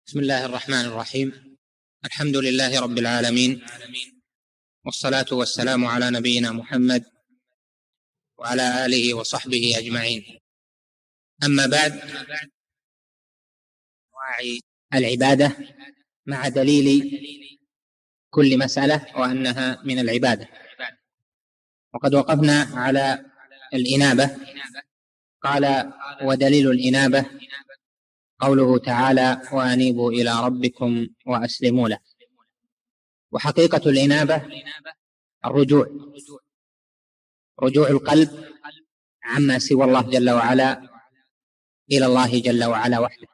بسم الله الرحمن الرحيم. الحمد لله رب العالمين، والصلاة والسلام على نبينا محمد وعلى آله وصحبه أجمعين. أما بعد، أنواع العبادة مع دليل كل مسألة وأنها من العبادة. وقد وقفنا على الإنابة. قال: ودليل الإنابة قوله تعالى: وأنيبوا إلى ربكم وأسلموا له. وحقيقة الإنابة رجوع القلب عما سوى الله جل وعلا إلى الله جل وعلا وحده.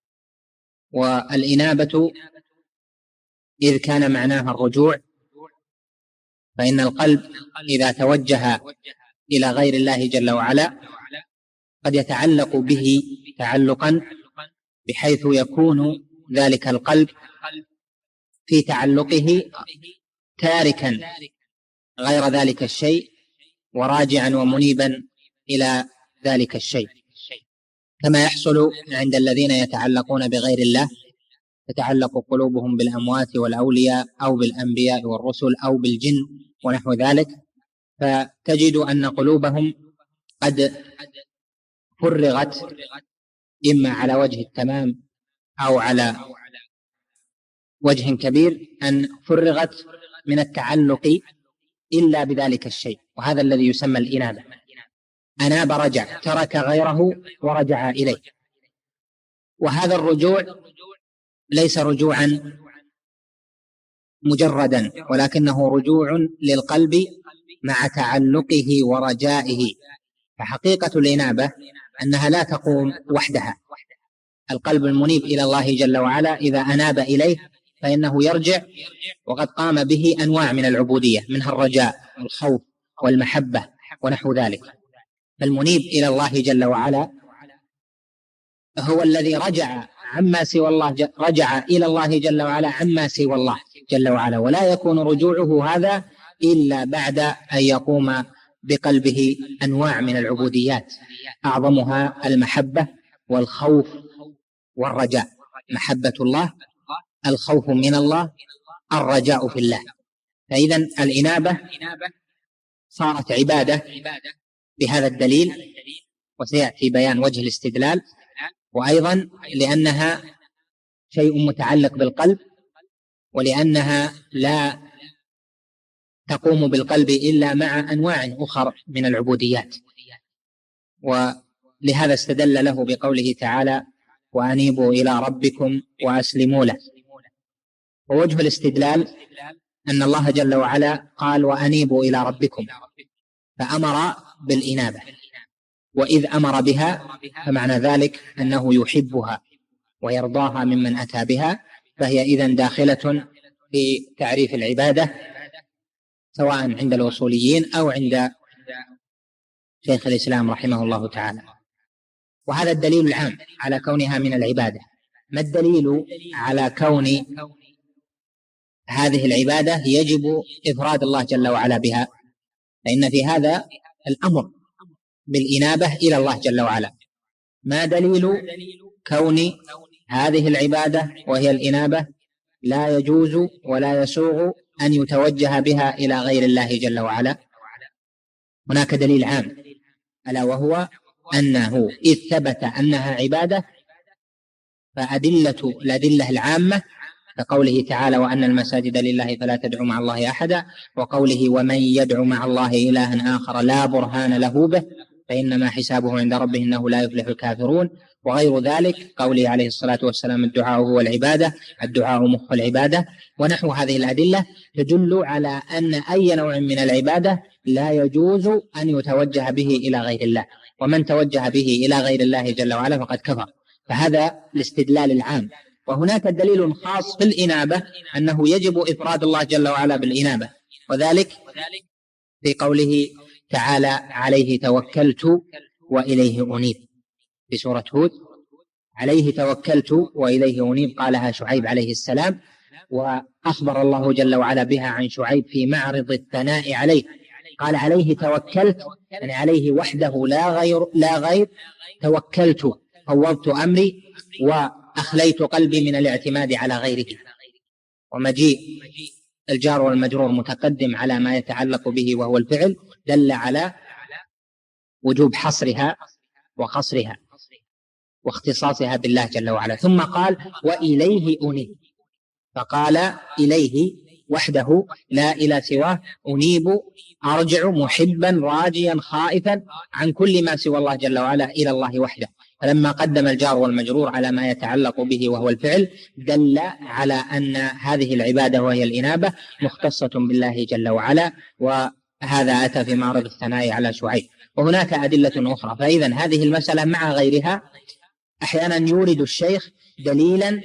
والإنابة إذ كان معناها الرجوع، فإن القلب إذا توجه إلى غير الله جل وعلا قد يتعلق به تعلقا بحيث يكون ذلك القلب في تعلقه تاركا غير ذلك الشيء وراجعا ومنيبا إلى ذلك الشيء، كما يحصل عند الذين يتعلقون بغير الله، تتعلق قلوبهم بالأموات والأولياء أو بالأنبياء والرسل أو بالجن ونحو ذلك، فتجد أن قلوبهم قد فرغت إما على وجه التمام أو على وجه كبير، أن فرغت من التعلق إلا بذلك الشيء، وهذا الذي يسمى الإنابة. أناب رجع، ترك غيره ورجع إليه. وهذا الرجوع ليس رجوعا مجردا، ولكنه رجوع للقلب مع تعلقه ورجائه. فحقيقة الإنابة أنها لا تقوم وحدها. القلب المنيب إلى الله جل وعلا إذا أناب إليه فإنه يرجع وقد قام به أنواع من العبودية، منها الرجاء والخوف والمحبة ونحو ذلك. فالمنيب إلى الله جل وعلا هو الذي رجع عما سوى الله، رجع إلى الله جل وعلا عما سوى الله جل وعلا، ولا يكون رجوعه هذا إلا بعد أن يقوم بقلبه أنواع من العبوديات، أعظمها المحبة والخوف والرجاء. محبة الله، الخوف من الله، الرجاء في الله. فإذا الإنابة صارت عبادة بهذا الدليل، وسيأتي بيان وجه الاستدلال، وأيضا لأنها شيء متعلق بالقلب، ولأنها لا تقوم بالقلب إلا مع أنواع أخرى من العبوديات. ولهذا استدل له بقوله تعالى: وأنيبوا إلى ربكم وأسلموا له. ووجه الاستدلال أن الله جل وعلا قال: وأنيبوا إلى ربكم، فأمر بالإنابة، وإذ أمر بها فمعنى ذلك أنه يحبها ويرضاها ممن أتى بها، فهي إذن داخلة في تعريف العبادة، سواء عند الأصوليين أو عند شيخ الإسلام رحمه الله تعالى. وهذا الدليل العام على كونها من العبادة. ما الدليل على كون هذه العبادة يجب إفراد الله جل وعلا بها؟ فإن في هذا الأمر بالإنابة إلى الله جل وعلا. ما دليل كون هذه العبادة وهي الإنابة لا يجوز ولا يسوغ أن يتوجه بها إلى غير الله جل وعلا؟ هناك دليل عام، ألا وهو أنه إذ ثبت أنها عبادة الأدلة العامة كقوله تعالى: وأن المساجد لله فلا تدعوا مع الله أحدا، وقوله: ومن يدعو مع الله إلها آخر لا برهان له به فإنما حسابه عند ربه إنه لا يفلح الكافرون، وغير ذلك، قوله عليه الصلاة والسلام: الدعاء هو العبادة، الدعاء مخ العبادة، ونحو هذه الأدلة تدل على أن أي نوع من العبادة لا يجوز أن يتوجه به إلى غير الله، ومن توجه به إلى غير الله جل وعلا فقد كفر. فهذا الاستدلال العام. وهناك دليل خاص في الإنابة أنه يجب إفراد الله جل وعلا بالإنابة، وذلك في قوله تعالى: عليه توكلت وإليه أنيب، في سورة هود: عليه توكلت وإليه أنيب، قالها شعيب عليه السلام، وأخبر الله جل وعلا بها عن شعيب في معرض الثناء عليه، قال: عليه توكلت، يعني عليه وحده لا غير توكلت، فوضت أمري وأخليت قلبي من الاعتماد على غيره. ومجيء الجار والمجرور متقدم على ما يتعلق به وهو الفعل دل على وجوب حصرها وقصرها واختصاصها بالله جل وعلا. ثم قال وإليه أنيب، فقال إليه وحده لا إلى سواه، أنيب أرجع محبا راجيا خائفا عن كل ما سوى الله جل وعلا إلى الله وحده. فلما قدم الجار والمجرور على ما يتعلق به وهو الفعل دل على أن هذه العبادة وهي الإنابة مختصة بالله جل وعلا، وهذا أتى في معرض الثناء على شعيب. وهناك أدلة أخرى. فإذن هذه المسألة مع غيرها أحيانا يورد الشيخ دليلا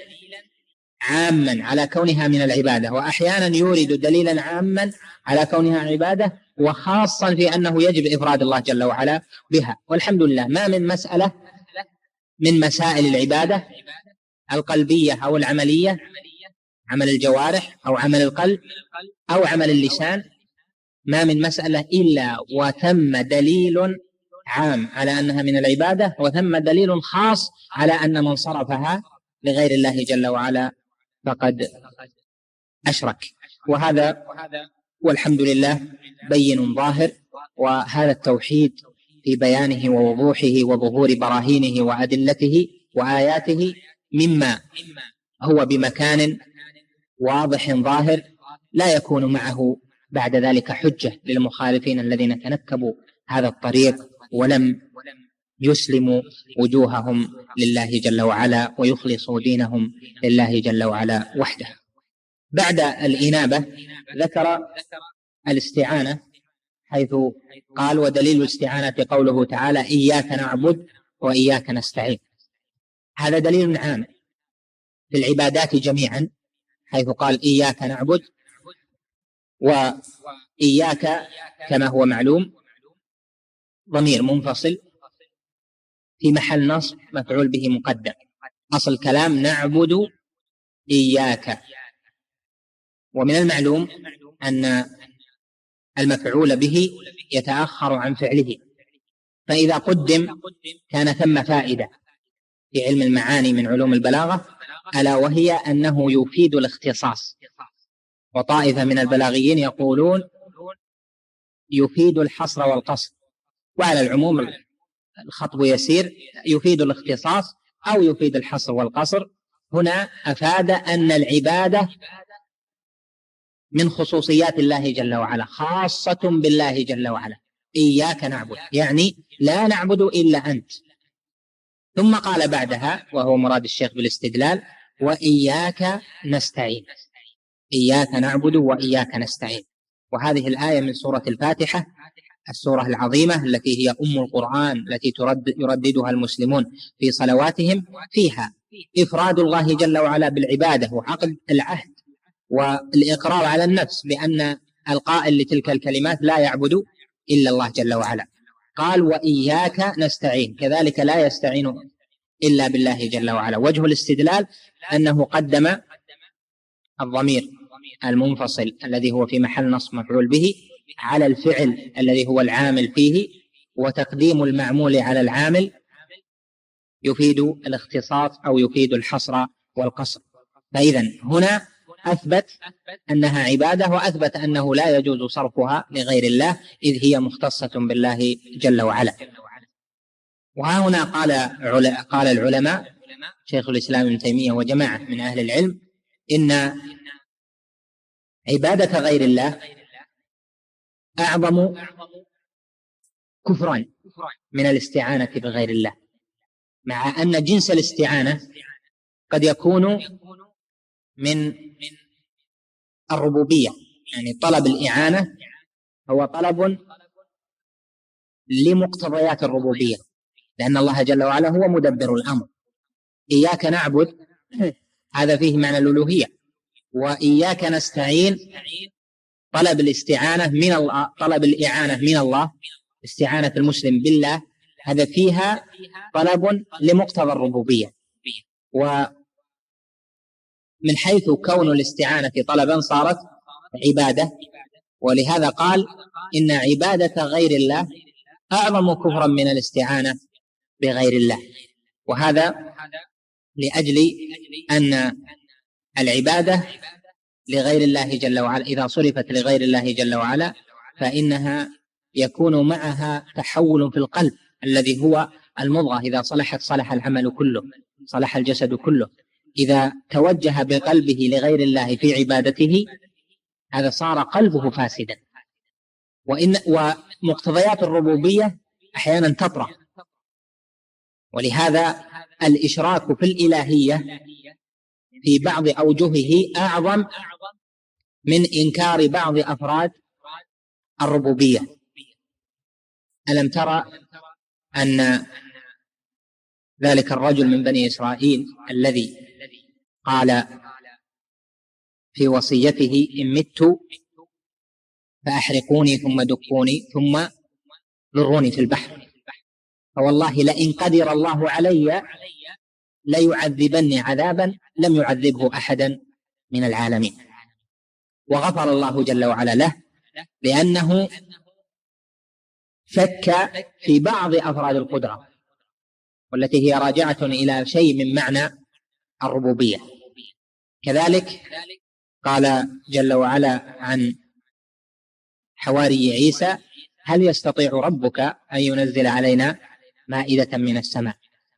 عاما على كونها من العبادة، وأحيانا يورد دليلا عاما على كونها عبادة، وخاصا في أنه يجب إفراد الله جل وعلا بها. والحمد لله ما من مسألة من مسائل العبادة القلبية أو العملية، عمل الجوارح أو عمل القلب أو عمل اللسان، ما من مسألة إلا وثم دليل عام على أنها من العبادة، وثم دليل خاص على أن من صرفها لغير الله جل وعلا فقد أشرك. وهذا والحمد لله بين ظاهر. وهذا التوحيد في بيانه ووضوحه وظهور براهينه وأدلته وآياته مما هو بمكان واضح ظاهر لا يكون معه بعد ذلك حجة للمخالفين الذين تنكبوا هذا الطريق ولم يسلموا وجوههم لله جل وعلا ويخلصوا دينهم لله جل وعلا وحده. بعد الإنابة ذكر الاستعانة، حيث قال ودليل الاستعانة قوله تعالى إياك نعبد وإياك نستعين. هذا دليل عام في العبادات جميعا، حيث قال إياك نعبد، وإياك كما هو معلوم ضمير منفصل في محل نصب مفعول به مقدم. أصل كلام نعبد إياك، ومن المعلوم أن المفعول به يتأخر عن فعله، فإذا قدم كان ثم فائدة في علم المعاني من علوم البلاغة، ألا وهي أنه يفيد الاختصاص. وطائفة من البلاغيين يقولون يفيد الحصر والقصر، وعلى العموم الخطب يسير، يفيد الاختصاص أو يفيد الحصر والقصر. هنا أفاد أن العبادة من خصوصيات الله جل وعلا، خاصة بالله جل وعلا. إياك نعبد يعني لا نعبد إلا أنت. ثم قال بعدها وهو مراد الشيخ بالاستدلال وإياك نستعين، إياك نعبد وإياك نستعين. وهذه الآية من سورة الفاتحة، السورة العظيمة التي هي أم القرآن، التي يرددها المسلمون في صلواتهم، فيها إفراد الله جل وعلا بالعبادة وعقد العهد والإقرار على النفس بأن القائل لتلك الكلمات لا يعبد إلا الله جل وعلا. قال وإياك نستعين، كذلك لا يستعين إلا بالله جل وعلا. وجه الاستدلال أنه قدم الضمير المنفصل الذي هو في محل نصب مفعول به على الفعل الذي هو العامل فيه، وتقديم المعمول على العامل يفيد الاختصاص أو يفيد الحصر والقصر. فإذا هنا أثبت أنها عبادة، وأثبت أنه لا يجوز صرفها لغير الله إذ هي مختصة بالله جل وعلا. وها هنا قال العلماء شيخ الإسلام ابن تيمية وجماعة من أهل العلم إن عبادة غير الله أعظم كفرا من الاستعانة بغير الله، مع أن جنس الاستعانة قد يكون من الربوبية، يعني طلب الإعانة هو طلب لمقتضيات الربوبية، لأن الله جل وعلا هو مدبر الأمر. إياك نعبد هذا فيه معنى الألوهية، وإياك نستعين طلب الاستعانة من الله، طلب الإعانة من الله، استعانة المسلم بالله، هذا فيها طلب لمقتضى الربوبية. ومن حيث كون الاستعانة طلبا صارت عبادة، ولهذا قال إن عبادة غير الله أعظم كفرا من الاستعانة بغير الله. وهذا لأجل أن العبادة لغير الله جل وعلا إذا صرفت لغير الله جل وعلا فإنها يكون معها تحول في القلب الذي هو المضغة، إذا صلحت صلح العمل كله، صلح الجسد كله. إذا توجه بقلبه لغير الله في عبادته هذا صار قلبه فاسدا. ومقتضيات الربوبية أحيانا تطرأ، ولهذا الإشراك في الإلهية في بعض أوجهه أعظم من إنكار بعض أفراد الربوبية. ألم ترى أن ذلك الرجل من بني إسرائيل الذي قال في وصيته إن مت فأحرقوني ثم دقوني ثم ذروني في البحر، فوالله لئن قدر الله علي ليعذبني عذابا لم يعذبه أحدا من العالمين. وغفر الله جل وعلا له لأنه شك في بعض أفراد القدرة، والتي هي راجعة إلى شيء من معنى الربوبية. كذلك قال جل وعلا عن حواري عيسى هل يستطيع ربك أن ينزل علينا مائدة من السماء،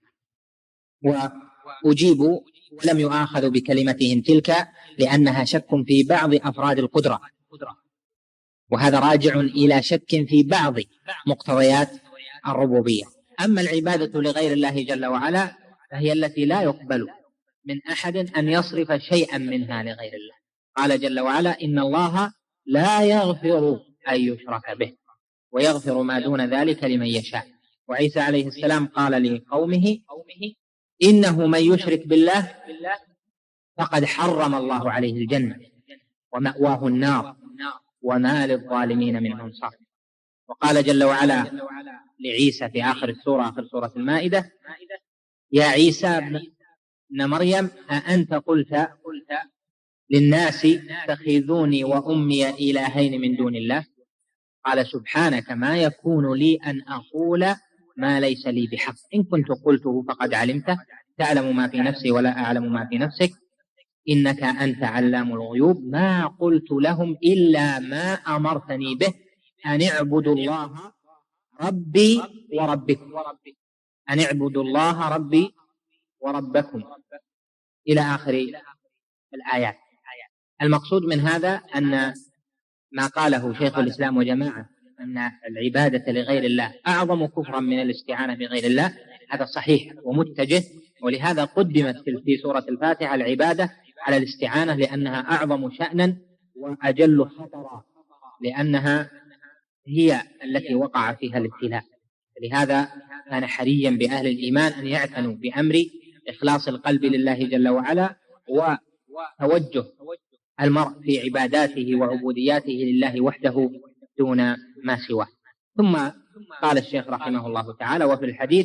وأجيبوا ولم يؤاخذوا بكلمتهم تلك لأنها شك في بعض أفراد القدرة، وهذا راجع إلى شك في بعض مقتضيات الربوبية. أما العبادة لغير الله جل وعلا فهي التي لا يقبل من أحد أن يصرف شيئا منها لغير الله. قال جل وعلا إن الله لا يغفر أن يشرك به ويغفر ما دون ذلك لمن يشاء. وعيسى عليه السلام قال لقومه إنه من يشرك بالله فقد حرم الله عليه الجنة ومأواه النار وما للظالمين من أنصار. وقال جل وعلا لعيسى في آخر السورة، آخر سورة المائدة يا عيسى ابن مريم أأنت قلت للناس اتخذوني وأمي إلهين من دون الله قال سبحانك ما يكون لي أن أقول ما ليس لي بحق إن كنت قلته فقد علمته تعلم ما في نفسي ولا أعلم ما في نفسك إنك أنت علام الغيوب ما قلت لهم إلا ما أمرتني به أن اعبدوا الله ربي وربكم أن اعبدوا الله ربي وربكم إلى آخر الآيات. المقصود من هذا أن ما قاله شيخ الإسلام وجماعة أن العبادة لغير الله أعظم كفرا من الاستعانة بغير الله هذا صحيح ومتجه، ولهذا قدمت في سورة الفاتحة العبادة على الاستعانة لأنها أعظم شأنا وأجل خطرا، لأنها هي التي وقع فيها الابتلاء. لهذا كان حريا بأهل الإيمان أن يعتنوا بأمر إخلاص القلب لله جل وعلا وتوجه المرء في عباداته وعبودياته لله وحده دون ما سواه. ثم قال الشيخ رحمه الله تعالى وفي الحديث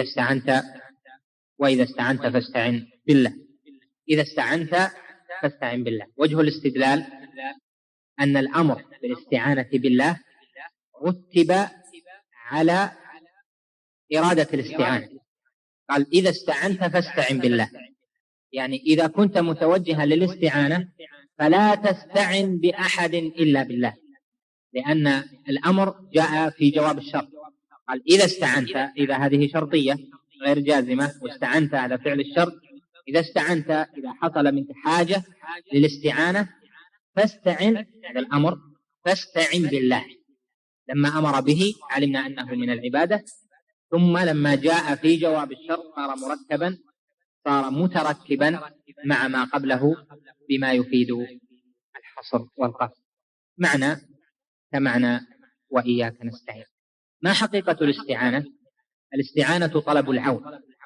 وإذا استعنت فاستعن بالله. إذا استعنت فاستعن بالله. وجه الاستدلال أن الأمر بالاستعانة بالله رتب على إرادة الاستعانة. قال إذا استعنت فاستعن بالله، يعني إذا كنت متوجها للاستعانة فلا تستعن بأحد إلا بالله، لأن الأمر جاء في جواب الشرط. قال إذا استعنت، إذا هذه شرطية غير جازمة، واستعنت هذا فعل الشرط. إذا استعنت إذا حصل منك حاجة للاستعانة فاستعن، هذا الأمر فاستعن بالله. لما أمر به علمنا أنه من العبادة، ثم لما جاء في جواب الشرط صار متركبا مع ما قبله بما يفيد الحصر والقصر. معنى كمعنى وإياك نستعين. ما حقيقة الاستعانة؟ الاستعانة طلب العون،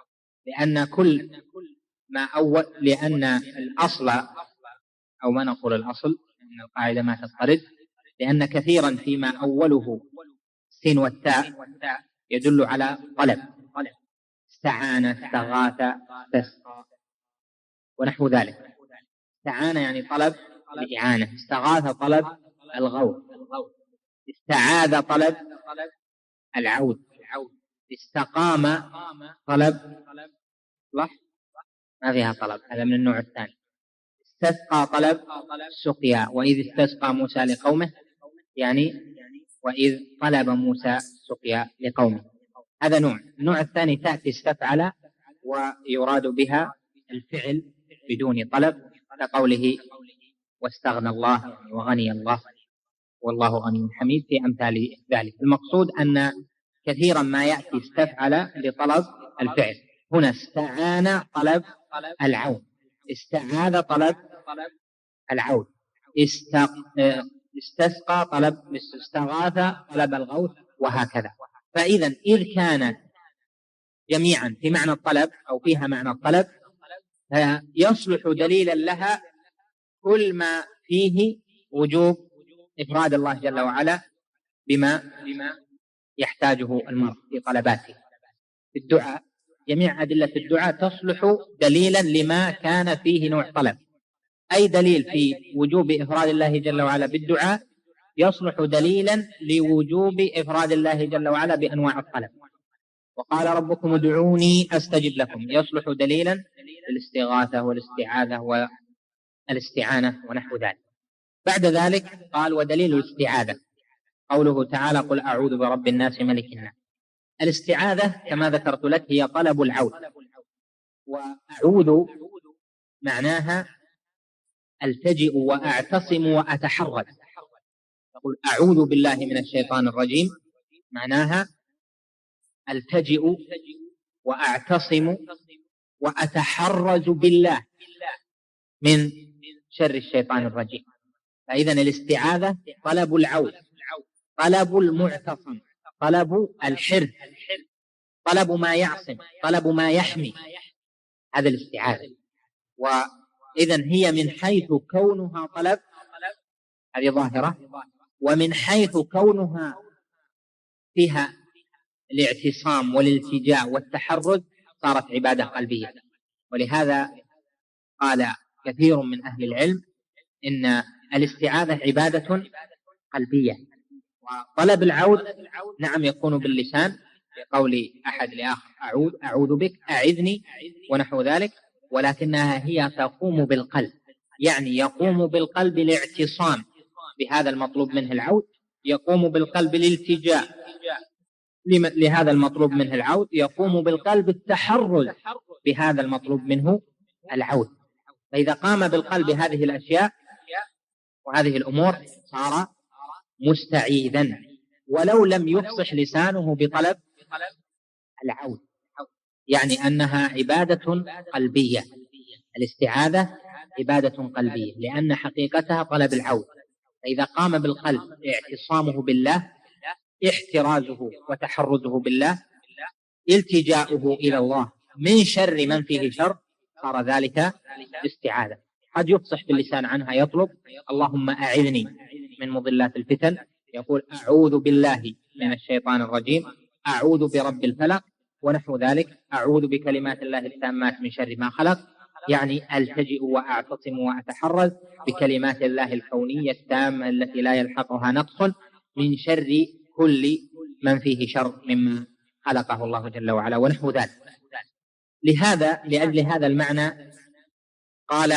لأن الأصل، أو ما نقول الأصل أن القاعدة ما تضطرد، لأن كثيرا فيما أوله السين والتاء يدل على طلب، استعان، استغاث، استسقى ونحو ذلك. استعان يعني طلب الإعانة، استغاث طلب الغوث، استعاذ طلب العود، استقام طلب ما فيها طلب، هذا من النوع الثاني. استسقى طلب سقيا، وإذ استسقى موسى لقومه، يعني وإذ طلب موسى سقيا لقومه، هذا نوع. النوع الثاني تأتي استفعل ويراد بها الفعل بدون طلب، كقوله واستغنى الله وغني الله والله غني حميد، في أمثال ذلك. المقصود أن كثيرا ما يأتي استفعل لطلب الفعل. هنا استعان طلب العون، استعاذ طلب العون، استسقى طلب، استغاث طلب الغوث، وهكذا. فإذا إذ كان جميعا في معنى الطلب أو فيها معنى الطلب، يصلح دليلا لها كل ما فيه وجوب إفراد الله جل وعلا بما يحتاجه المرء في طلباته. في الدعاء جميع أدلة الدعاء تصلح دليلا لما كان فيه نوع طلب. أي دليل في وجوب إفراد الله جل وعلا بالدعاء يصلح دليلا لوجوب إفراد الله جل وعلا بأنواع الطلب. وقال ربكم ادعوني أستجب لكم، يصلح دليلا للاستغاثة والاستعاذة والاستعانة ونحو ذلك. بعد ذلك قال ودليل الاستعاذة قوله تعالى قل أعوذ برب الناس ملك الناس. الاستعاذة كما ذكرت لك هي طلب العون، وأعوذ معناها التجئ وأعتصم وأتحرز. تقول أعوذ بالله من الشيطان الرجيم، معناها التجئ وأعتصم وأتحرز بالله من شر الشيطان الرجيم. فإذا الاستعاذة طلب العون، طلب المعتصم، طلب الحرز، طلب ما يعصم، طلب ما يحمي، هذا الاستعاذة. وإذا هي من حيث كونها طلب هذه ظاهرة، ومن حيث كونها فيها الاعتصام والالتجاء والتحرز صارت عبادة قلبية. ولهذا قال كثير من أهل العلم إن الاستعاذة عبادة قلبية. وطلب العون نعم يكون باللسان بقول أحد لآخر أعوذ بك، أعذني ونحو ذلك، ولكنها هي تقوم بالقلب، يعني يقوم بالقلب الاعتصام بهذا المطلوب منه العون، يقوم بالقلب الالتجاء لهذا المطلوب منه العون، يقوم بالقلب التحرز بهذا المطلوب منه العون. فإذا قام بالقلب هذه الأشياء وهذه الأمور صار مستعيذا، ولو لم يفصح لسانه بطلب العون، يعني أنها عبادة قلبية. الاستعاذة عبادة قلبية لأن حقيقتها طلب العون. فإذا قام بالقلب اعتصامه بالله، احترازه وتحرزه بالله، التجاؤه إلى الله من شر من فيه شر، صار ذلك استعاذة. قد يفصح باللسان عنها، يطلب اللهم أعذني من مضلات الفتن، يقول أعوذ بالله من الشيطان الرجيم، أعوذ برب الفلق ونحو ذلك، أعوذ بكلمات الله التامات من شر ما خلق، يعني ألتجئ وأعتصم وأتحرز بكلمات الله الكونية التامة التي لا يلحقها نقص من شر كل من فيه شر مما خلقه الله جل وعلا ونحو ذلك. لأجل هذا المعنى قال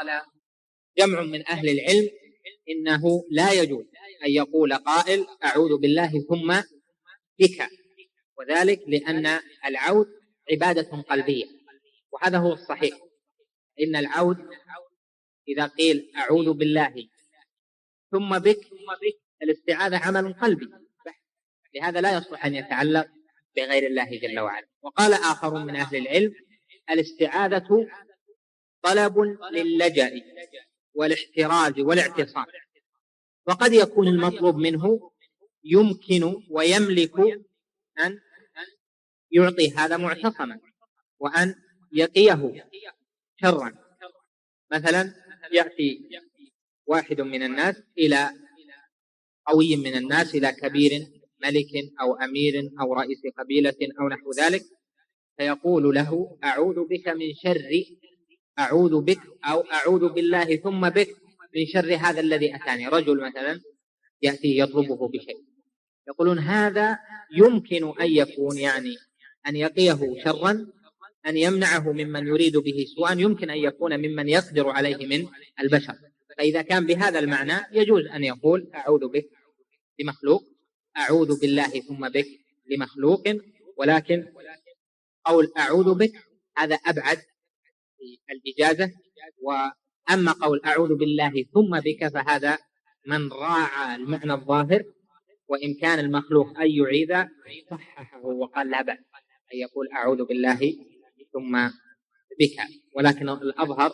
جمع من أهل العلم إنه لا يجوز أن يقول قائل أعوذ بالله ثم بك، وذلك لأن العود عبادة قلبية، وهذا هو الصحيح. إن العود إذا قيل أعوذ بالله ثم بك، الاستعاذة عمل قلبي، لهذا لا يصلح أن يتعلق بغير الله جل وعلا. وقال آخر من أهل العلم الاستعاذة طلب للجأ والاحتراز والاعتصام، وقد يكون المطلوب منه يمكن ويملك أن يعطي هذا معتصما وأن يقيه شرا. مثلا يأتي واحد من الناس إلى قوي من الناس، إلى كبير ملك أو أمير أو رئيس قبيلة أو نحو ذلك، فيقول له أعوذ بك من شر، أعوذ بك أو أعوذ بالله ثم بك من شر هذا الذي أتاني. رجل مثلا يأتي يطلبه بشيء، يقولون هذا يمكن أن يكون يعني أن يقيه شرا أن يمنعه ممن يريد به سوءا يمكن أن يكون ممن يقدر عليه من البشر. فإذا كان بهذا المعنى يجوز أن يقول أعوذ بك لمخلوق، أعوذ بالله ثم بك لمخلوق، ولكن قول أعوذ بك هذا أبعد في الإجازة. وأما قول أعوذ بالله ثم بك فهذا من راعى المعنى الظاهر، وإن كان المخلوق أن يعيذ صححه وقال لا بأس أن يقول أعوذ بالله ثم بك. ولكن الأظهر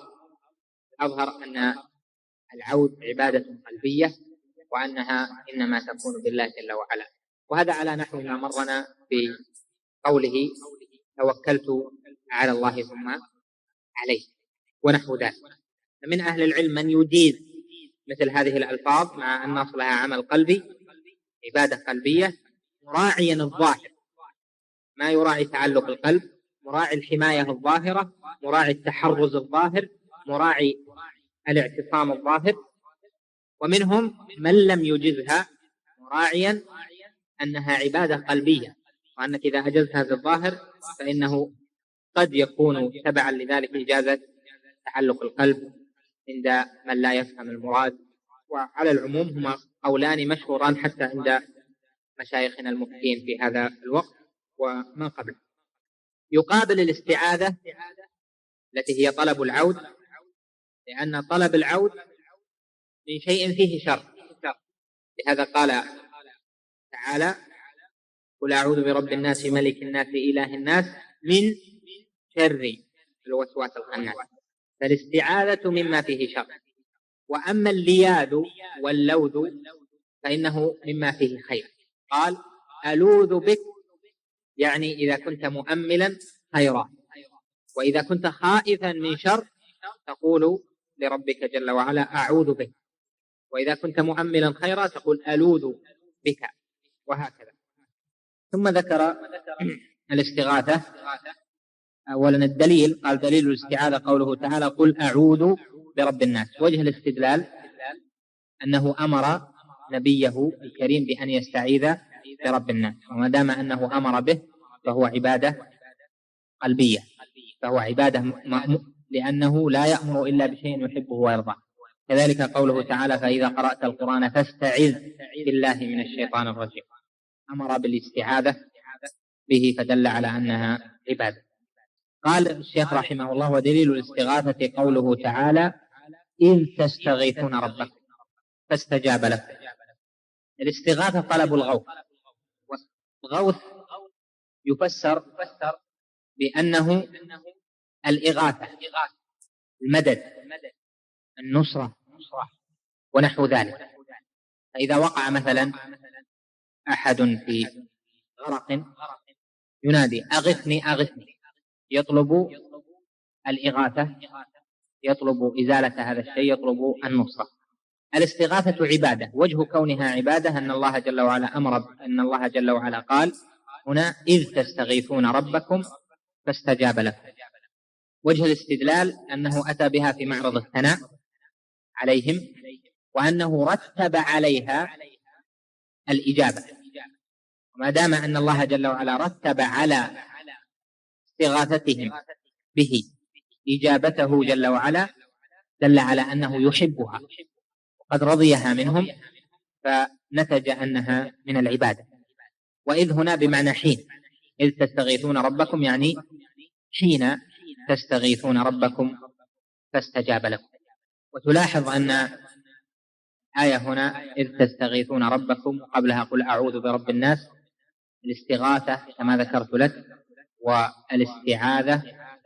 أن العود عبادة قلبية، وأنها إنما تكون بالله جل وعلا. وهذا على نحو ما مرنا في قوله توكلت على الله ثم عليه ونحو ذلك. فمن أهل العلم من يجيز مثل هذه الألفاظ مع أن أصلها عمل قلبي، عبادة قلبية، مراعيا الظاهر، ما يراعي تعلق القلب، مراعي الحماية الظاهرة، مراعي التحرز الظاهر، مراعي الاعتصام الظاهر. ومنهم من لم يجزها مراعيا أنها عبادة قلبية، وأنك إذا أجزتها بالظاهر فإنه قد يكون تبعا لذلك إجازة تعلق القلب عند من لا يفهم المراد. وعلى العموم هما قولان مشهوران حتى عند مشايخنا المفتين في هذا الوقت وما قبله. يقابل الاستعاذة التي هي طلب العود، لأن طلب العود من شيء فيه شر، لهذا قال تعالى قل أعوذ برب الناس ملك الناس إله الناس من شر الوسواس الخناس. فالاستعاذة مما فيه شر. وأما اللياذ واللوذ فإنه مما فيه خير. قال ألوذ بك يعني إذا كنت مؤملا خيرا، وإذا كنت خائفا من شر تقول لربك جل وعلا أعوذ بك، وإذا كنت مؤملا خيرا تقول ألوذ بك، وهكذا. ثم ذكر الاستغاثة. أولا الدليل، قال دليل الاستعاذة قوله تعالى قل أعوذ برب الناس. وجه الاستدلال أنه أمر نبيه الكريم بأن يستعيذ برب الناس، وما دام أنه أمر به فهو عبادة قلبية، فهو عبادة لأنه لا يأمر إلا بشيء يحبه ويرضاه. كذلك قوله تعالى فإذا قرأت القرآن فاستعذ بالله من الشيطان الرجيم، أمر بالاستعاذة به فدل على أنها عبادة. قال الشيخ رحمه الله ودليل الاستغاثة قوله تعالى إذ تستغيثون ربكم فاستجاب لكم. الاستغاثة طلب الغوث، والغوث يفسر بأنه الإغاثة، المدد، النصرة ونحو ذلك. فإذا وقع مثلا أحد في غرق ينادي أغثني أغثني، يطلب الإغاثة، يطلب إزالة هذا الشيء، يطلب النصرة. الاستغاثة عبادة. وجه كونها عبادة أن الله جل وعلا أمر، أن الله جل وعلا قال هنا إذ تستغيثون ربكم فاستجاب لكم. وجه الاستدلال أنه أتى بها في معرض الثناء عليهم، وأنه رتب عليها الإجابة. وما دام أن الله جل وعلا رتب على استغاثتهم به إجابته جل وعلا دل على أنه يحبها وقد رضيها منهم، فنتج أنها من العبادة. وإذ هنا بمعنى حين، إذ تستغيثون ربكم يعني حين تستغيثون ربكم فاستجاب لكم. وتلاحظ أن آية هنا إذ تستغيثون ربكم وقبلها قل أعوذ برب الناس، الاستغاثة كما ذكرت لك والاستعاذة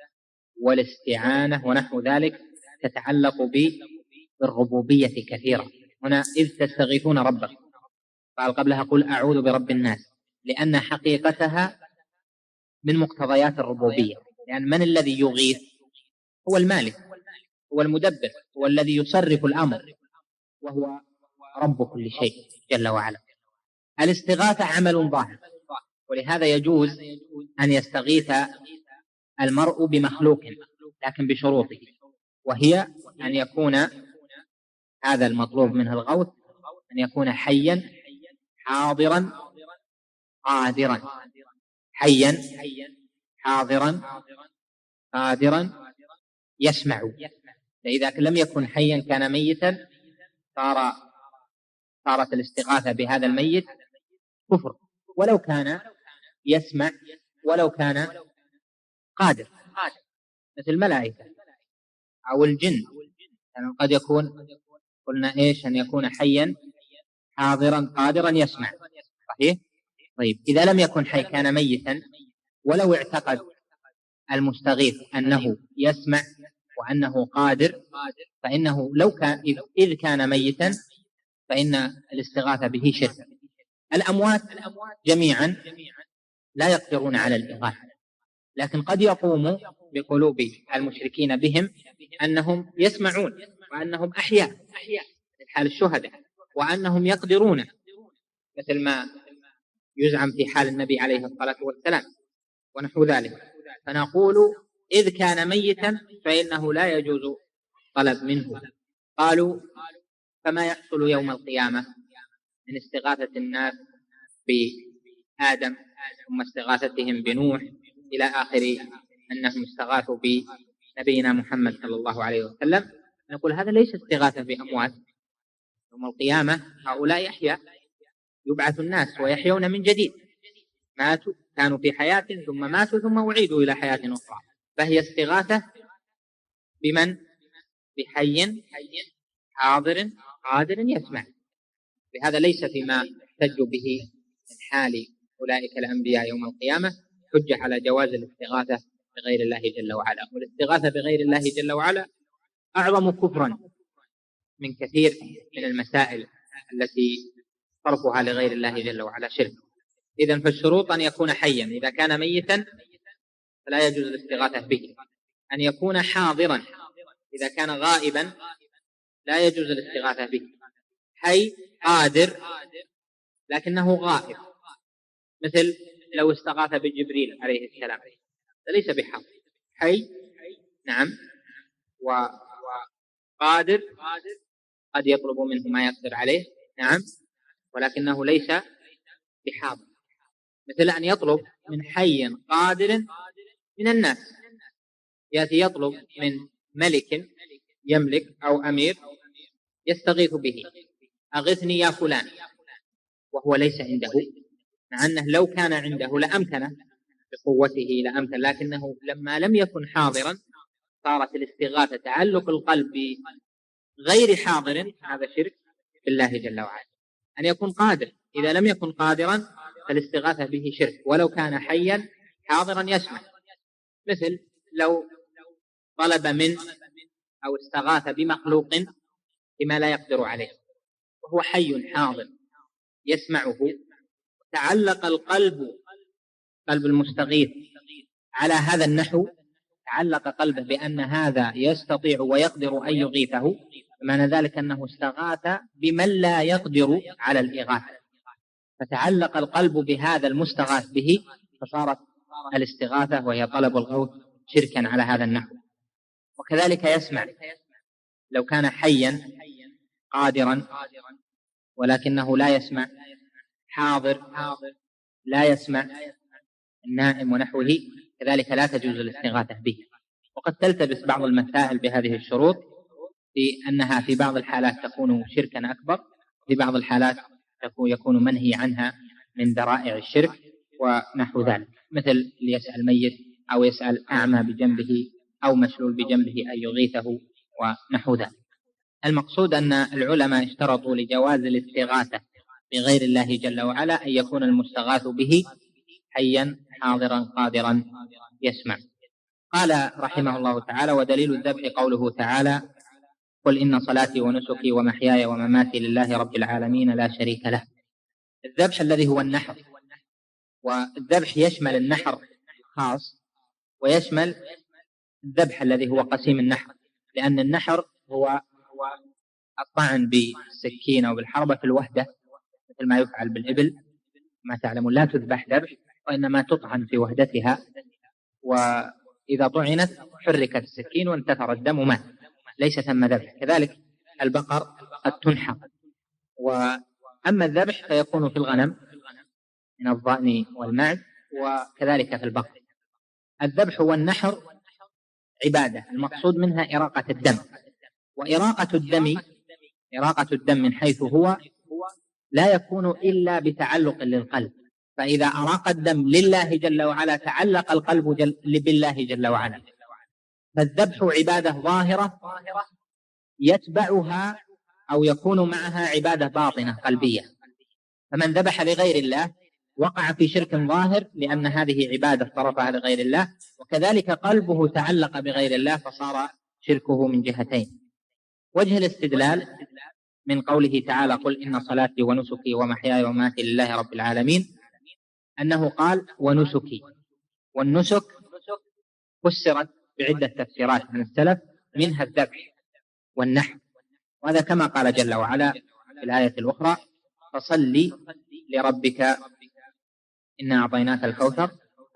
والاستعانة ونحو ذلك تتعلق بالربوبية كثيرا. هنا إذ تستغيثون ربكم قال قبلها قل أعوذ برب الناس، لأن حقيقتها من مقتضيات الربوبية، لأن من الذي يغيث؟ هو المالك، هو المدبر، هو الذي يصرف الأمر، وهو رب كل شيء جل وعلا. الاستغاثة عمل ظاهر، ولهذا يجوز أن يستغيث المرء بمخلوق لكن بشروطه، وهي أن يكون هذا المطلوب منه الغوث أن يكون حيا حاضرا قادرا، حيا حاضرا قادرا يسمع. فإذا لم يكن حيا كان ميتا صارت الاستغاثة بهذا الميت كفر، ولو كان يسمع، ولو كان قادر، مثل الملائكة أو الجن. يعني قد يكون، قلنا إيش، أن يكون حيا حاضرا قادرا يسمع، صحيح؟ طيب إذا لم يكن حي كان ميتا، ولو اعتقد المستغيث أنه يسمع وأنه قادر، فإنه لو كان إذ كان ميتا فإن الاستغاثة به شرك. الأموات جميعا لا يقدرون على الإغاثة، لكن قد يقوم بقلوب المشركين بهم أنهم يسمعون وأنهم أحياء من حال الشهداء، وأنهم يقدرون، مثل ما يزعم في حال النبي عليه الصلاة والسلام ونحو ذلك. فنقول إذ كان ميتا فإنه لا يجوز طلب منه. قالوا فما يحصل يوم القيامة من استغاثة الناس بآدم ثم استغاثتهم بنوح إلى آخر أنهم استغاثوا بنبينا محمد صلى الله عليه وسلم. نقول هذا ليس استغاثة بأموات. يوم القيامة هؤلاء أحياء، يبعث الناس ويحيون من جديد، ماتوا كانوا في حياة ثم ماتوا ثم أعيدوا إلى حياة أخرى. فهي استغاثة بمن؟ بحي حاضر قادر يسمع. لهذا ليس فيما احتج به من حال أولئك الأنبياء يوم القيامة حجة على جواز الاستغاثة بغير الله جل وعلا. والاستغاثة بغير الله جل وعلا أعظم كفرا من كثير من المسائل التي صرفها لغير الله جل وعلا شرك. إذن فالشروط أن يكون حيا، إذا كان ميتا فلا يجوز الاستغاثة به. أن يكون حاضرا، إذا كان غائبا لا يجوز الاستغاثة به. حي قادر لكنه غائب، مثل لو استغاث بجبريل عليه السلام ليس بحاضر. حي نعم، وقادر قد يطلب منه ما يقدر عليه، نعم، ولكنه ليس بحاضر. مثل أن يطلب من حي قادر من الناس، يأتي يطلب من ملك يملك أو أمير يستغيث به، أغثني يا فلان، وهو ليس عنده، مع أنه لو كان عنده لأمكنه بقوته لأمكن، لكنه لما لم يكن حاضرا صارت الاستغاثة تعلق القلب غير حاضر، هذا شرك بالله جل وعلا. أن يكون قادر، إذا لم يكن قادرا فالاستغاثة به شرك ولو كان حيا حاضرا يسمع. مثل لو طلب من أو استغاث بمخلوق بما لا يقدر عليه وهو حي حاضر يسمعه، تعلق القلب، قلب المستغيث، على هذا النحو، تعلق قلبه بأن هذا يستطيع ويقدر أن يغيثه، معنى ذلك أنه استغاث بمن لا يقدر على الإغاثة، فتعلق القلب بهذا المستغاث به، فصارت الاستغاثة وهي طلب الغوث شركا على هذا النحو. وكذلك يسمع، لو كان حيا قادرا ولكنه لا يسمع، حاضر لا يسمع، النائم ونحوه، كذلك لا تجوز الاستغاثة به. وقد تلتبس بعض المسائل بهذه الشروط، في أنها في بعض الحالات تكون شركا أكبر، في بعض الحالات يكون منهي عنها من ذرائع الشرك ونحو ذلك، مثل ليسأل ميت أو يسأل أعمى بجنبه أو مشلول بجنبه أن يغيثه ونحو ذلك. المقصود أن العلماء اشترطوا لجواز الاستغاثة بغير الله جل وعلا أن يكون المستغاث به حيا حاضرا قادرا يسمع. قال رحمه الله تعالى: ودليل الذبح قوله تعالى: قل إن صلاتي ونسكي ومحياي ومماتي لله رب العالمين لا شريك له. الذبح الذي هو النحر، والذبح يشمل النحر خاص ويشمل الذبح الذي هو قسيم النحر، لأن النحر هو الطعن بالسكين أو بالحربة في الوحدة، مثل ما يفعل بالإبل. ما تعلمون لا تذبح ذبح، وإنما تطعن في وحدتها، وإذا طعنت حركت السكين وانتثر الدم ومات، ليس ثم ذبح. كذلك البقر قد تنحر. وأما الذبح فيكون في الغنم من الضأن والمعز، وكذلك في البقر. الذبح والنحر عبادة المقصود منها إراقة الدم. إراقة الدم من حيث هو لا يكون إلا بتعلق للقلب، فإذا أراق الدم لله جل وعلا تعلق القلب بالله جل وعلا. فالذبح عبادة ظاهرة يتبعها أو يكون معها عبادة باطنة قلبية، فمن ذبح لغير الله وقع في شرك ظاهر لأن هذه عبادة صرفها لغير الله، وكذلك قلبه تعلق بغير الله فصار شركه من جهتين. وجه الاستدلال من قوله تعالى: قل إن صلاتي ونسكي ومحياي ومماتي لله رب العالمين، أنه قال ونسكي، والنسك فسرت بعدة تفسيرات من السلف، منها الذبح والنحر، وهذا كما قال جل وعلا في الآية الأخرى: فصل لربك إنا أعطيناك الكوثر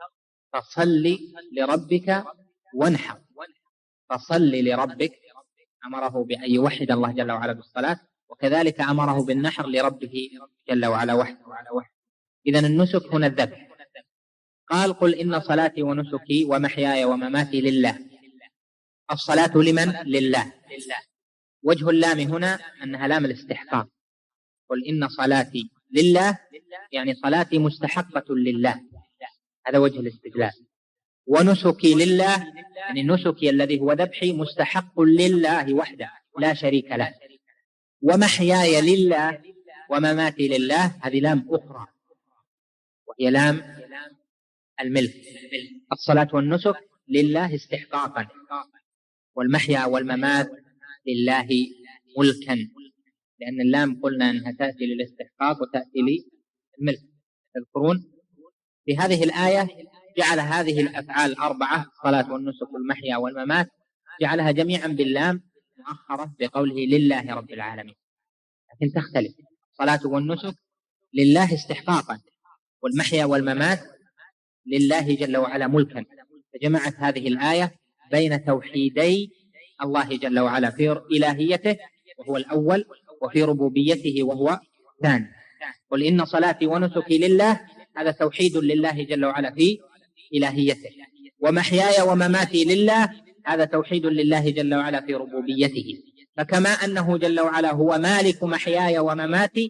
فصل لربك وانحر. فصل لربك أمره بأن يوحد الله جل وعلا بالصلاة، وكذلك أمره بالنحر لربه جل وعلا وحده. إذن النسك هنا الذبح. قال: قل إن صلاتي ونسكي ومحياي ومماتي لله. الصلاة لمن؟ لله. وجه اللام هنا أنها لام الاستحقاق. قل إن صلاتي لله يعني صلاتي مستحقة لله، هذا وجه الاستدلال. ونسكي لله يعني نسكي الذي هو ذبحي مستحق لله وحده لا شريك له. ومحياي لله ومماتي لله، هذه لام أخرى وهي لام الملك. الصلاة والنسك لله استحقاقا، والمحيا والممات لله ملكا، لأن اللام قلنا أنها تأتي للاستحقاق وتأتي للملك. تذكرون في هذه الآية جعل هذه الأفعال الأربعة: الصلاة والنسك والمحيا والممات، جعلها جميعا باللام مؤخرة بقوله لله رب العالمين. لكن تختلف، الصلاة والنسك لله استحقاقا، والمحيا والممات لله جل وعلا ملكا. فجمعت هذه الآية بين توحيدي الله جل وعلا في إلهيته وهو الأول، وفي ربوبيته وهو الثاني. قل إن صلاتي ونسكي لله، هذا توحيد لله جل وعلا في إلهيته. ومحياي ومماتي لله، هذا توحيد لله جل وعلا في ربوبيته. فكما أنه جل وعلا هو مالك محياي ومماتي،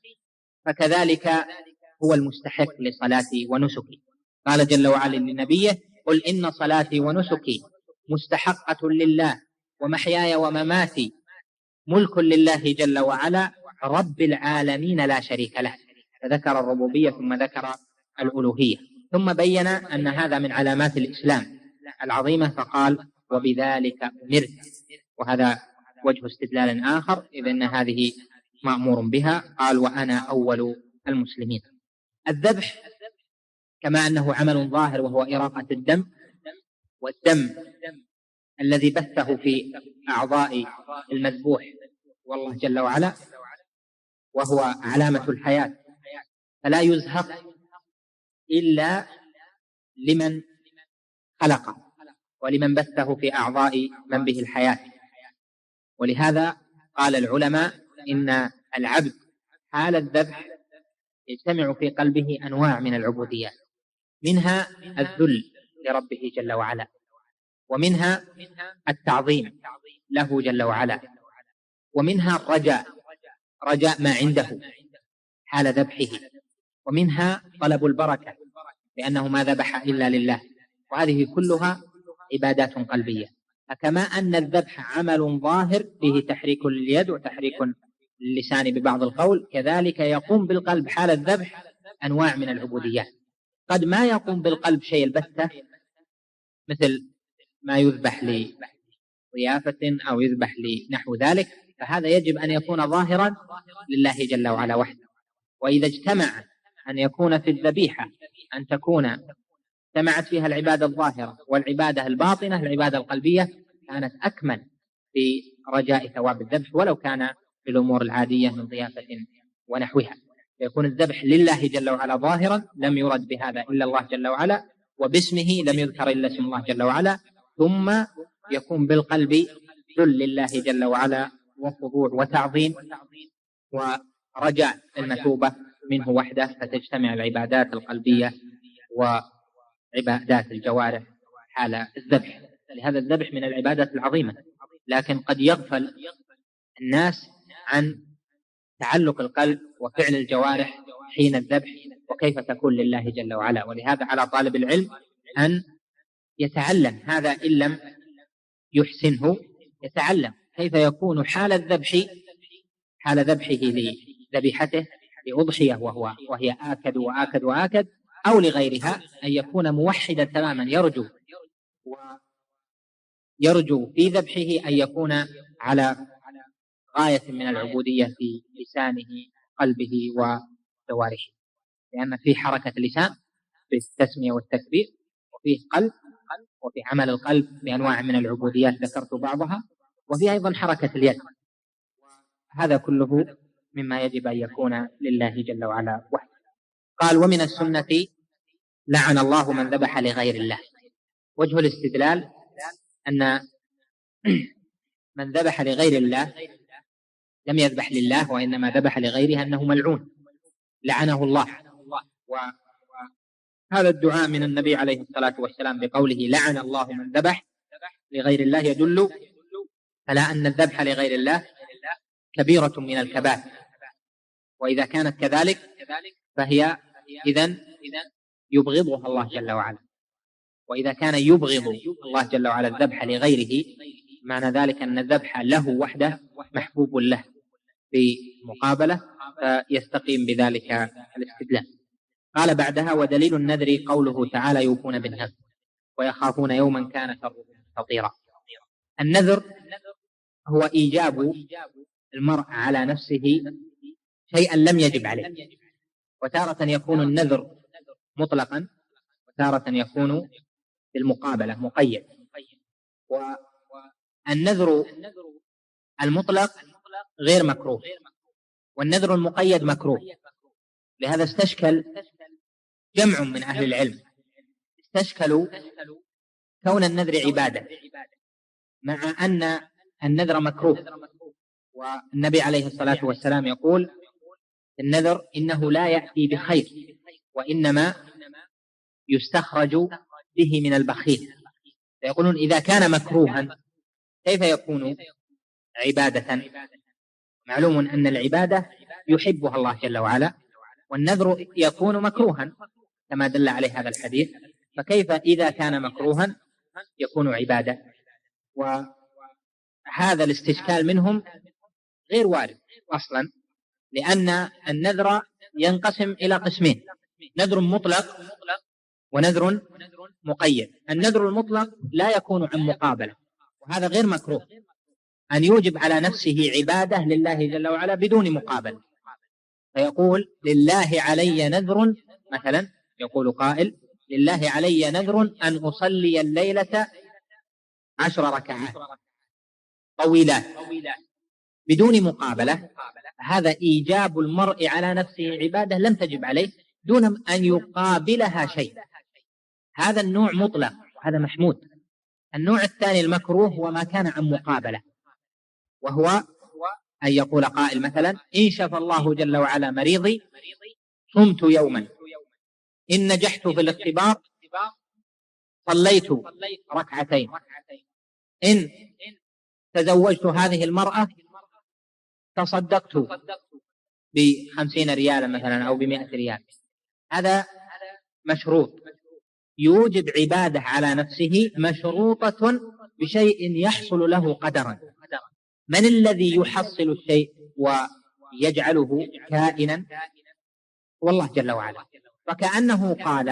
فكذلك هو المستحق لصلاتي ونسكي. قال جل وعلا لنبيه: قل إن صلاتي ونسكي مستحقة لله ومحياي ومماتي ملك لله جل وعلا رب العالمين لا شريك له. فذكر الربوبية ثم ذكر الألوهية، ثم بين أن هذا من علامات الإسلام العظيمة، فقال: وبذلك أمرت. وهذا وجه استدلال آخر، إذ أن هذه مأمور بها. قال: وأنا أول المسلمين. الذبح كما أنه عمل ظاهر وهو إراقة الدم، والدم الذي بثه في أعضاء المذبوح والله جل وعلا، وهو علامة الحياة، فلا يزهق إلا لمن خلقه ولمن بثه في أعضاء من به الحياة. ولهذا قال العلماء إن العبد حال الذبح يجتمع في قلبه أنواع من العبوديات، منها الذل لربه جل وعلا، ومنها التعظيم له جل وعلا، ومنها الرجاء، رجاء ما عنده حال ذبحه، ومنها طلب البركة لأنه ما ذبح إلا لله. وهذه كلها عبادات قلبية. فكما أن الذبح عمل ظاهر فيه تحريك لليد وتحريك للسان ببعض القول، كذلك يقوم بالقلب حال الذبح أنواع من العبوديات. قد ما يقوم بالقلب شيء البتة، مثل ما يذبح لضيافة أو يذبح لنحو ذلك، فهذا يجب أن يكون ظاهرا لله جل وعلا وحده. وإذا اجتمع أن يكون في الذبيحة أن تكون اجتمعت فيها العبادة الظاهرة والعبادة الباطنة، العبادة القلبية، كانت أكمل في رجاء ثواب الذبح، ولو كان في الأمور العادية من ضيافة ونحوها. فيكون الذبح لله جل وعلا ظاهرا، لم يرد بهذا إلا الله جل وعلا، وباسمه لم يذكر إلا اسم الله جل وعلا، ثم يكون بالقلب ذل لله جل وعلا وخضوع وتعظيم ورجاء المثوبة منه وحده، فتجتمع العبادات القلبية وعبادات الجوارح حال الذبح. لهذا الذبح من العبادات العظيمة، لكن قد يغفل الناس عن تعلق القلب وفعل الجوارح حين الذبح وكيف تكون لله جل وعلا. ولهذا على طالب العلم أن يتعلم هذا، إن لم يحسنه يتعلم كيف يكون حال ذبحه لذبيحته لأضحية وهي آكد وآكد وآكد، أو لغيرها، أن يكون موحدا تماما، يرجو في ذبحه أن يكون على غاية من العبودية في لسانه قلبه وجوارحه، لأن في حركة لسان في التسمية والتكبير، وفيه قلب، وفي عمل القلب بأنواع من العبوديات ذكرت بعضها، وفي أيضا حركة اليد. هذا كله مما يجب أن يكون لله جل وعلا وحده. قال: ومن السنة لعن الله من ذبح لغير الله. وجه الاستدلال أن من ذبح لغير الله لم يذبح لله وإنما ذبح لغيره أنه ملعون لعنه الله. وهذا الدعاء من النبي عليه الصلاة والسلام بقوله لعن الله من ذبح لغير الله يدل على أن الذبح لغير الله كبيرة من الكبائر، وإذا كانت كذلك فهي إذن يبغضها الله جل وعلا. وإذا كان يبغض الله جل وعلا الذبح لغيره، معنى ذلك أن الذبح له وحده محبوب له في مقابلة، فيستقيم بذلك الاستدلال. قال بعدها: ودليل النذر قوله تعالى: يوفون بالنذر ويخافون يوما كان شره مستطيرا. النذر هو إيجاب المرء على نفسه شيئا لم يجب عليه، وتارة يكون النذر مطلقا وتارة يكون بالمقابلة مقيد. والنذر المطلق غير مكروه، والنذر المقيد مكروه. لهذا استشكل جمع من أهل العلم، استشكلوا كون النذر عبادة مع أن النذر مكروه. والنبي عليه الصلاة والسلام يقول: النذر إنه لا يأتي بخير وإنما يستخرج به من البخيل. فيقولون إذا كان مكروها كيف يكون عبادة؟ معلوم أن العبادة يحبها الله جل وعلا، والنذر يكون مكروها كما دل عليه هذا الحديث، فكيف إذا كان مكروها يكون عبادة؟ وهذا الاستشكال منهم غير وارد أصلا، لأن النذر ينقسم إلى قسمين: نذر مطلق ونذر مقيد. النذر المطلق لا يكون عن مقابلة، وهذا غير مكروه، أن يوجب على نفسه عبادة لله جل وعلا بدون مقابلة. فيقول: لله علي نذر، مثلا يقول قائل: لله علي نذر أن أصلي الليلة 10 ركعات طويلات بدون مقابلة. هذا إيجاب المرء على نفسه عبادة لم تجب عليه دون أن يقابلها شيء. هذا النوع مطلق وهذا محمود. النوع الثاني المكروه هو ما كان عن مقابلة، وهو أن يقول قائل مثلا: إن شفى الله جل وعلا مريضي صمت يوما، إن نجحت في الاختبار صليت ركعتين، إن تزوجت هذه المرأة تصدقت ب50 ريالا مثلا أو ب100 ريال. هذا مشروط، يوجب عبادة على نفسه مشروطة بشيء يحصل له قدرا. من الذي يحصل الشيء ويجعله كائنا؟ والله جل وعلا. فكأنه قال: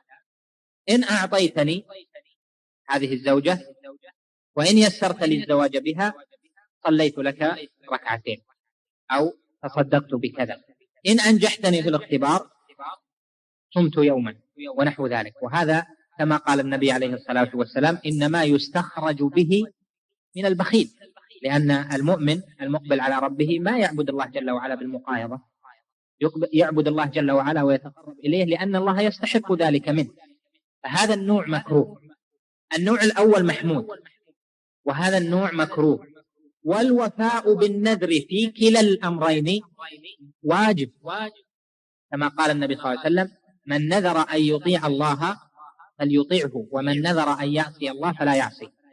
إن أعطيتني هذه الزوجة وإن يسرت لي الزواج بها صليت لك ركعتين أو تصدقت بكذا، إن أنجحتني في الاختبار صمت يوما، ونحو ذلك. وهذا كما قال النبي عليه الصلاة والسلام: إنما يستخرج به من البخيل، لأن المؤمن المقبل على ربه ما يعبد الله جل وعلا بالمقايضة، يعبد الله جل وعلا ويتقرب إليه لأن الله يستحق ذلك منه. فهذا النوع مكروه. النوع الأول محمود وهذا النوع مكروه. والوفاء بالنذر في كلا الأمرين واجب، كما قال النبي صلى الله عليه وسلم: من نذر أن يطيع الله فليطيعه، ومن نذر أن يعصي الله فلا يعصي.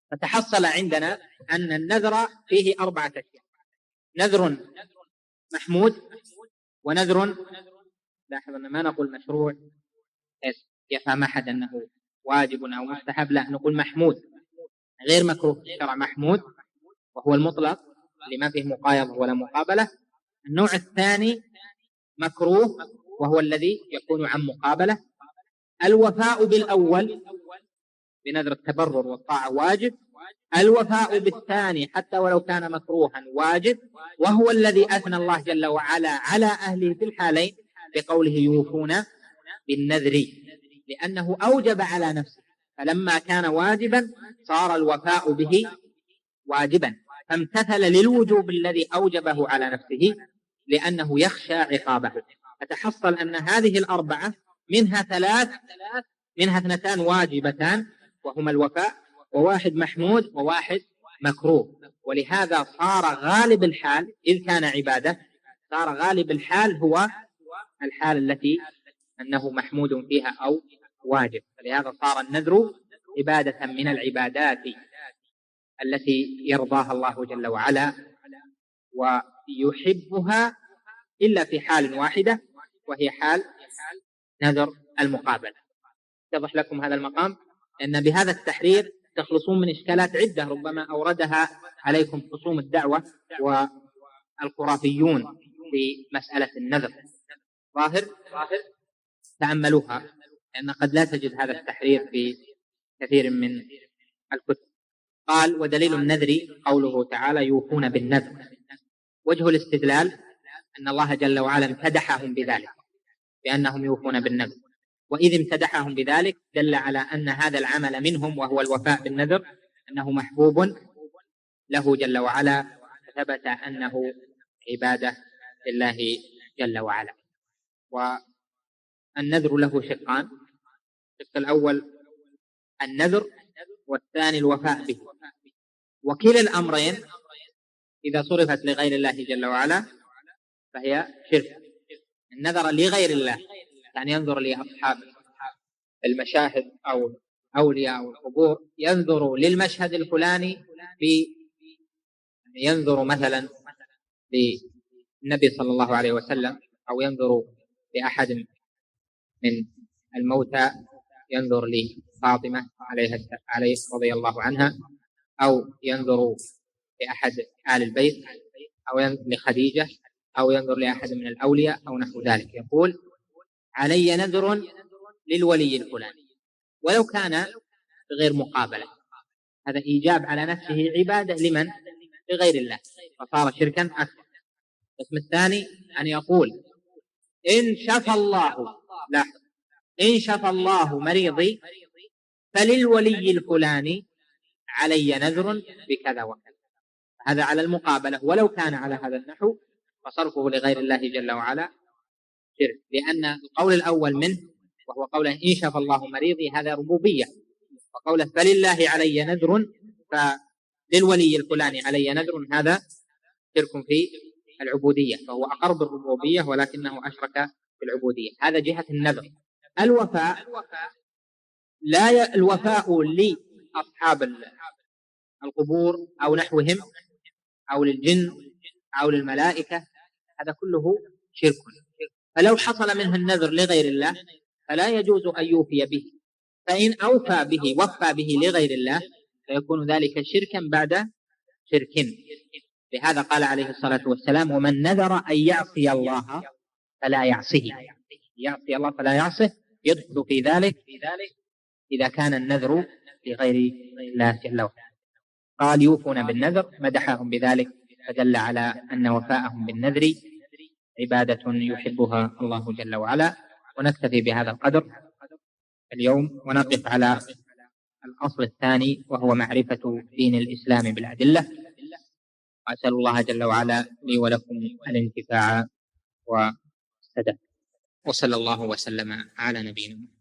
فتحصل عندنا أن النذر فيه 4 أشياء: نذر محمود، ونذر، لاحظ أن ما نقول مشروع يفهم أحد أنه واجب أو مستحب، لا، نقول محمود غير مكروه الشرع، محمود وهو المطلق اللي ما فيه مقايضة ولا مقابلة. النوع الثاني مكروه وهو الذي يكون عن مقابلة. الوفاء بالأول بنذر التبرر والطاعة واجب، الوفاء بالثاني حتى ولو كان مكروها واجب، وهو الذي أثنى الله جل وعلا على أهله في الحالين بقوله يوفون بالنذر، لأنه أوجب على نفسه، فلما كان واجبا صار الوفاء به واجبا، فامتثل للوجوب الذي أوجبه على نفسه لأنه يخشى عقابه. فتحصل أن هذه 4 منها 2 واجبتان وهما الوفاء، و1 محمود و1 مكروه. ولهذا صار غالب الحال إذ كان عبادة، صار غالب الحال هو الحال التي أنه محمود فيها أو واجب. فلهذا صار النذر عبادة من العبادات التي يرضاها الله جل وعلا ويحبها، إلا في حال واحدة وهي حال نذر المقابلة. يتضح لكم هذا المقام أن بهذا التحرير تخلصون من إشكالات عدة ربما أوردها عليكم خصوم الدعوة والخرافيون في مسألة النذر. ظاهر تأملوها، لأن قد لا تجد هذا التحرير في كثير من الكتب. قال: ودليل النذر قوله تعالى يوفون بالنذر. وجه الاستدلال أن الله جل وعلا امتدحهم بذلك، بأنهم يوفون بالنذر، وإذ امتدحهم بذلك دل على أن هذا العمل منهم وهو الوفاء بالنذر أنه محبوب له جل وعلا، ثبت أنه عبادة لله جل وعلا. والنذر له شقان: الشق الأول النذر، والثاني الوفاء به. وكلا الأمرين إذا صرفت لغير الله جل وعلا فهي شرك. النذر لغير الله يعني ينظر لأصحاب المشاهد أو أولياء أو القبور، ينظر للمشهد الفلاني، ينظر مثلا للنبي صلى الله عليه وسلم، أو ينظر لأحد من الموتى، ينظر لفاطمة عليه رضي الله عنها، أو ينظر لأحد آل البيت، أو ينظر لخديجة، أو ينظر لأحد من الأولياء أو نحو ذلك، يقول علي نذر للولي الفلاني ولو كان بغير مقابلة. هذا إيجاب على نفسه عبادة لمن؟ لغير الله، فصار شركا أكبر. القسم الثاني أن يقول إن شفى الله، لاحظ، إن شفى الله مريضي فللولي الفلاني علي نذر بكذا وكذا. هذا على المقابلة، ولو كان على هذا النحو فصرفه لغير الله جل وعلا شرك، لأن القول الأول منه وهو قوله إن شفى الله مريضي هذا ربوبية، وقوله فلله علي نذر فللولي الفلاني علي نذر هذا شرك في العبودية، فهو أقرب الربوبية ولكنه أشرك في العبودية. هذا جهة النذر. الوفاء لا الوفاء لأصحاب القبور أو نحوهم أو للجن أو للملائكة، هذا كله شرك. فلو حصل منه النذر لغير الله فلا يجوز أن يوفي به، فإن أوفى به وفى به لغير الله فيكون ذلك شركا بعد شرك. لهذا قال عليه الصلاة والسلام ومن نذر أن يعصي الله فلا يعصيه، يعصي الله فلا يعصه، يدخل في ذلك إذا كان النذر لغير الله جل وعلا. قال يوفون بالنذر، مدحهم بذلك، فدل على أن وفاءهم بالنذر عبادة يحبها الله جل وعلا. ونكتفي بهذا القدر اليوم، ونقف على الأصل الثاني وهو معرفة دين الإسلام بالأدلة. وأسأل الله جل وعلا لي ولكم الانتفاع والسداد، وصلى الله وسلم على نبينا.